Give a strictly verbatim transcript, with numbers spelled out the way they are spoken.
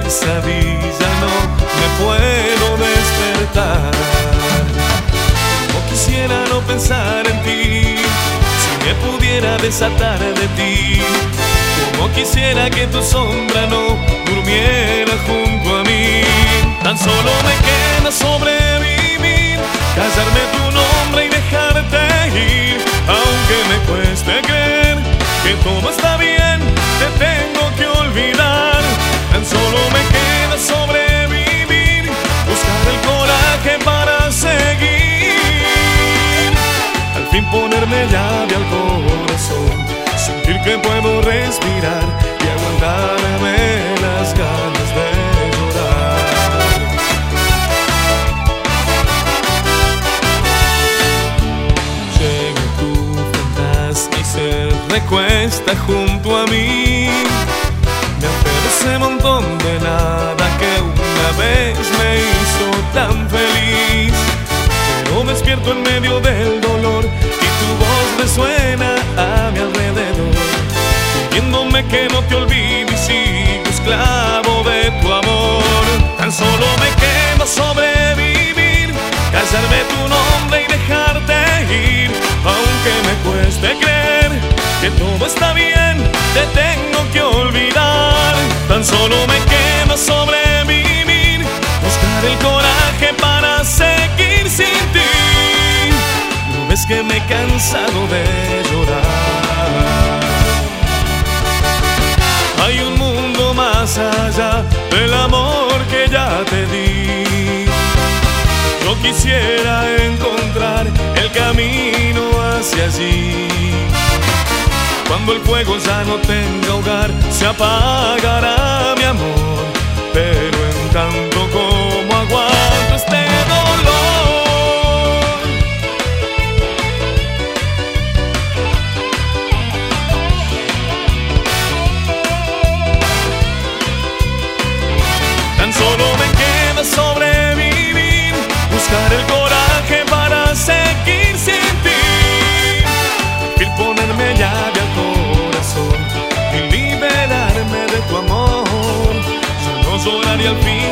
pesadilla no me puedo despertar. Como quisiera no pensar en ti, si me pudiera desatar de ti. Como quisiera que tu sombra no durmiera junto a mí. Tan solo me queda sobrevivir, callarme tu nombre y dejarte ir. Aunque me cueste creer que todo está bien, te tengo que olvidar. Tan solo me queda sobrevivir, buscar el coraje para seguir. Al fin ponerme llave al corazón, sentir que puedo respirar y aguantarme las ganas de llorar. Llega tu fantasma y se recuesta junto a mí. Me aferro ese montón de nada que una vez me hizo tan feliz. Pero me despierto en medio del dolor y tu voz resuena a mi alrededor, pidiéndome que no te olvide y sigo esclavo de tu amor. Tan solo me queda sobrevivir, callarme tu nombre y dejarte ir. Aunque me cueste creer que todo está bien, te tengo que olvidar. Tan solo me queda sobrevivir, buscar el coraje para seguir sin ti. ¿No ves que me he cansado de llorar? Hay un mundo más allá del amor que ya te di. Yo quisiera encontrar el camino hacia allí. Cuando el fuego ya no tenga hogar, se apagará mi amor. Pero en tanto como aguanto este dolor, tan solo me queda sobrevivir, buscar el coraje para seguir sin ti. Ir ponerme llave al corazón y liberarme de tu amor. Ya no llorar y al fin